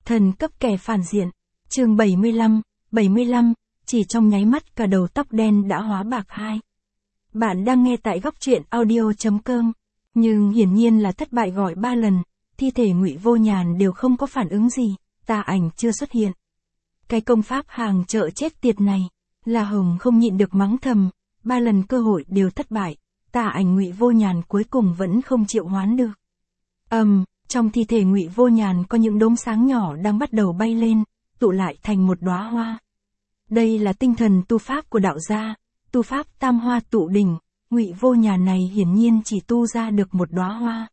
Thần cấp kẻ phản diện. Chương 75, chỉ trong nháy mắt cả đầu tóc đen đã hóa bạc hai. Bạn đang nghe tại góc truyện audio.com, nhưng hiển nhiên là thất bại gọi 3 lần, thi thể Ngụy Vô Nhàn đều không có phản ứng gì, tà ảnh chưa xuất hiện. Cái công pháp hàng chợ chết tiệt này, La Hồng không nhịn được mắng thầm, 3 lần cơ hội đều thất bại, tà ảnh Ngụy Vô Nhàn cuối cùng vẫn không triệu hoán được. Trong thi thể Ngụy Vô Nhàn có những đốm sáng nhỏ đang bắt đầu bay lên, tụ lại thành một đóa hoa. Đây là tinh thần tu pháp của đạo gia, tu pháp tam hoa tụ đỉnh, Ngụy Vô Nhàn này hiển nhiên chỉ tu ra được một đóa hoa.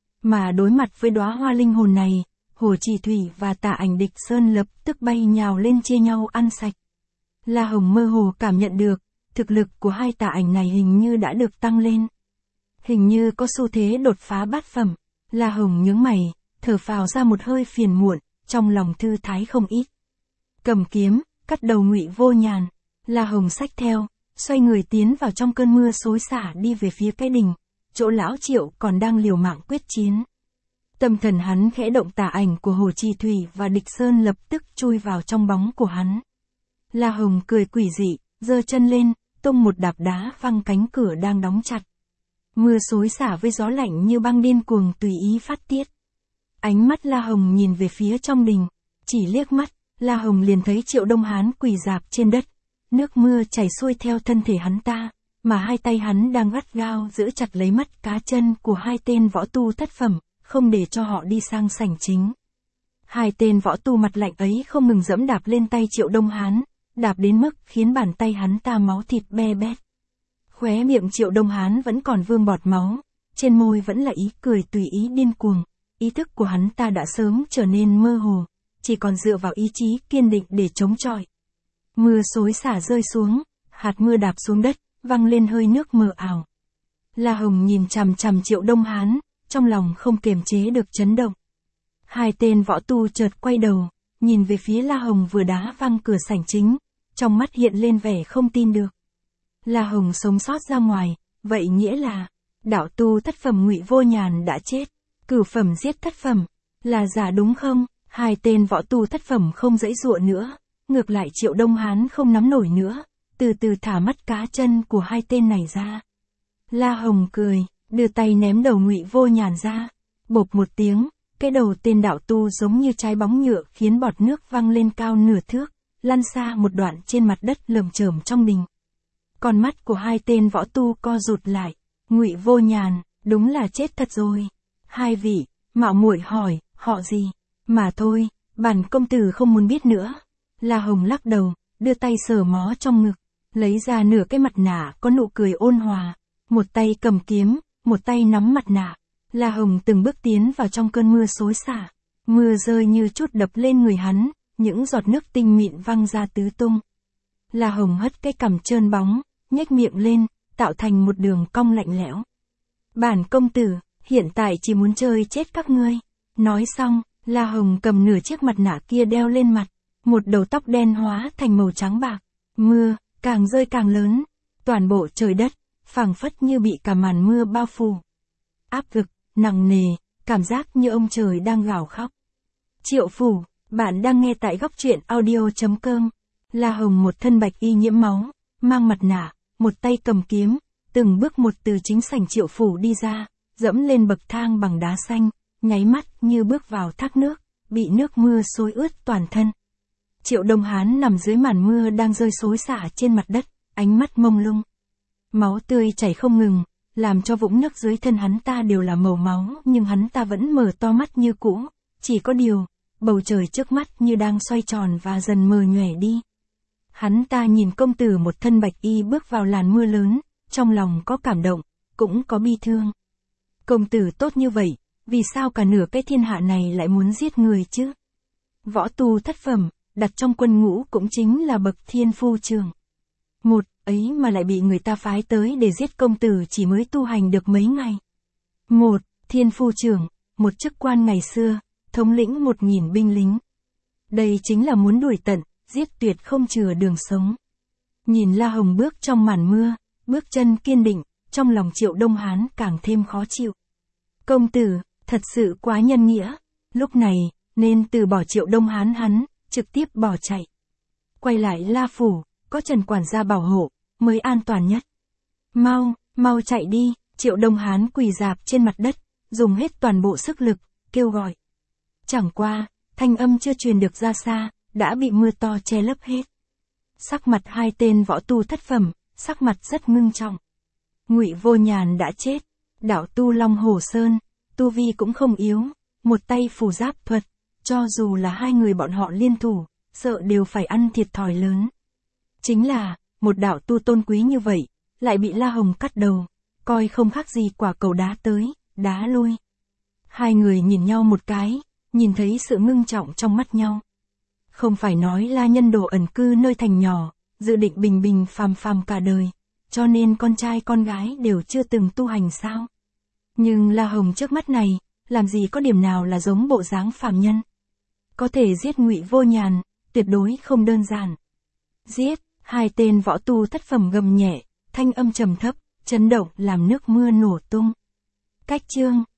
Mà đối mặt với đóa hoa linh hồn này, Hồ Chỉ Thủy và Tà Ảnh Địch Sơn lập tức bay nhào lên chia nhau ăn sạch. La Hồng mơ hồ cảm nhận được, thực lực của hai tà ảnh này hình như đã được tăng lên. Hình như có xu thế đột phá bát phẩm. La Hồng nhướng mày, thở phào ra một hơi phiền muộn, trong lòng thư thái không ít. Cầm kiếm, cắt đầu Ngụy Vô Nhàn, La Hồng xách theo, xoay người tiến vào trong cơn mưa xối xả đi về phía cái đình, chỗ lão Triệu còn đang liều mạng quyết chiến. Tâm thần hắn khẽ động, tà ảnh của Hồ Chỉ Thủy và Địch Sơn lập tức chui vào trong bóng của hắn. La Hồng cười quỷ dị, giơ chân lên, tung một đạp đá văng cánh cửa đang đóng chặt. Mưa xối xả với gió lạnh như băng điên cuồng tùy ý phát tiết. Ánh mắt La Hồng nhìn về phía trong đình, chỉ liếc mắt, La Hồng liền thấy Triệu Đông Hán quỳ rạp trên đất, nước mưa chảy xuôi theo thân thể hắn ta, mà hai tay hắn đang gắt gao giữ chặt lấy mắt cá chân của hai tên võ tu thất phẩm, không để cho họ đi sang sảnh chính. Hai tên võ tu mặt lạnh ấy không ngừng giẫm đạp lên tay Triệu Đông Hán, đạp đến mức khiến bàn tay hắn ta máu thịt be bét. Khóe miệng Triệu Đông Hán vẫn còn vương bọt máu, trên môi vẫn là ý cười tùy ý điên cuồng, ý thức của hắn ta đã sớm trở nên mơ hồ, chỉ còn dựa vào ý chí kiên định để chống chọi. Mưa xối xả rơi xuống, hạt mưa đạp xuống đất, văng lên hơi nước mờ ảo. La Hồng nhìn chằm chằm Triệu Đông Hán, trong lòng không kiềm chế được chấn động. Hai tên võ tu chợt quay đầu, nhìn về phía La Hồng vừa đá văng cửa sảnh chính, trong mắt hiện lên vẻ không tin được. La Hồng sống sót ra ngoài, vậy nghĩa là, đạo tu thất phẩm Ngụy Vô Nhàn đã chết, cửu phẩm giết thất phẩm, là giả đúng không? Hai tên võ tu thất phẩm không giãy giụa nữa, ngược lại Triệu Đông Hán không nắm nổi nữa, từ từ thả mắt cá chân của hai tên này ra. La Hồng cười, đưa tay ném đầu Ngụy Vô Nhàn ra, bộp một tiếng, cái đầu tên đạo tu giống như trái bóng nhựa khiến bọt nước văng lên cao nửa thước, lăn xa một đoạn trên mặt đất lởm chởm trong đình. Con mắt của hai tên võ tu co rụt lại, Ngụy Vô Nhàn, đúng là chết thật rồi. Hai vị, mạo muội hỏi, họ gì? Mà thôi, bản công tử không muốn biết nữa. La Hồng lắc đầu, đưa tay sờ mó trong ngực, lấy ra nửa cái mặt nạ có nụ cười ôn hòa, một tay cầm kiếm, một tay nắm mặt nạ. La Hồng từng bước tiến vào trong cơn mưa xối xả, mưa rơi như chút đập lên người hắn, những giọt nước tinh mịn văng ra tứ tung. La Hồng hất cái cằm trơn bóng, nhếch miệng lên, tạo thành một đường cong lạnh lẽo. Bản công tử, hiện tại chỉ muốn chơi chết các ngươi. Nói xong, La Hồng cầm nửa chiếc mặt nạ kia đeo lên mặt, một đầu tóc đen hóa thành màu trắng bạc. Mưa, càng rơi càng lớn, toàn bộ trời đất, phảng phất như bị cả màn mưa bao phủ. Áp lực, nặng nề, cảm giác như ông trời đang gào khóc. Triệu phủ, bạn đang nghe tại góc truyện audio.com. La Hồng một thân bạch y nhiễm máu, mang mặt nạ, một tay cầm kiếm, từng bước một từ chính sảnh Triệu phủ đi ra, dẫm lên bậc thang bằng đá xanh, nháy mắt như bước vào thác nước, bị nước mưa xối ướt toàn thân. Triệu Đông Hán nằm dưới màn mưa đang rơi xối xả trên mặt đất, ánh mắt mông lung. Máu tươi chảy không ngừng, làm cho vũng nước dưới thân hắn ta đều là màu máu, nhưng hắn ta vẫn mở to mắt như cũ, chỉ có điều, bầu trời trước mắt như đang xoay tròn và dần mờ nhòe đi. Hắn ta nhìn công tử một thân bạch y bước vào làn mưa lớn, trong lòng có cảm động, cũng có bi thương. Công tử tốt như vậy, vì sao cả nửa cái thiên hạ này lại muốn giết người chứ? Võ tu thất phẩm, đặt trong quân ngũ cũng chính là bậc thiên phu trưởng. Một ấy mà lại bị người ta phái tới để giết công tử chỉ mới tu hành được mấy ngày. Một thiên phu trưởng, một chức quan ngày xưa, thống lĩnh 1000 binh lính. Đây chính là muốn đuổi tận, giết tuyệt không chừa đường sống. Nhìn La Hồng bước trong màn mưa, bước chân kiên định, trong lòng Triệu Đông Hán càng thêm khó chịu. Công tử, thật sự quá nhân nghĩa. Lúc này, nên từ bỏ Triệu Đông Hán hắn, trực tiếp bỏ chạy. Quay lại La Phủ, có Trần quản gia bảo hộ, mới an toàn nhất. Mau chạy đi, Triệu Đông Hán quỳ rạp trên mặt đất, dùng hết toàn bộ sức lực, kêu gọi. Chẳng qua, thanh âm chưa truyền được ra xa, đã bị mưa to che lấp hết. Sắc mặt hai tên võ tu thất phẩm, sắc mặt rất ngưng trọng. Ngụy Vô Nhàn đã chết, đạo tu Long Hồ Sơn, tu vi cũng không yếu, một tay phù giáp thuật, cho dù là hai người bọn họ liên thủ, sợ đều phải ăn thiệt thòi lớn. Chính là, một đạo tu tôn quý như vậy, lại bị La Hồng cắt đầu, coi không khác gì quả cầu đá tới, đá lui. Hai người nhìn nhau một cái, nhìn thấy sự ngưng trọng trong mắt nhau. Không phải nói La Nhân Đồ ẩn cư nơi thành nhỏ, dự định bình bình phàm phàm cả đời, cho nên con trai con gái đều chưa từng tu hành sao? Nhưng La Hồng trước mắt này, làm gì có điểm nào là giống bộ dáng phàm nhân? Có thể giết Ngụy Vô Nhàn, tuyệt đối không đơn giản. Giết, hai tên võ tu thất phẩm gầm nhẹ, thanh âm trầm thấp, chấn động làm nước mưa nổ tung. Cách chương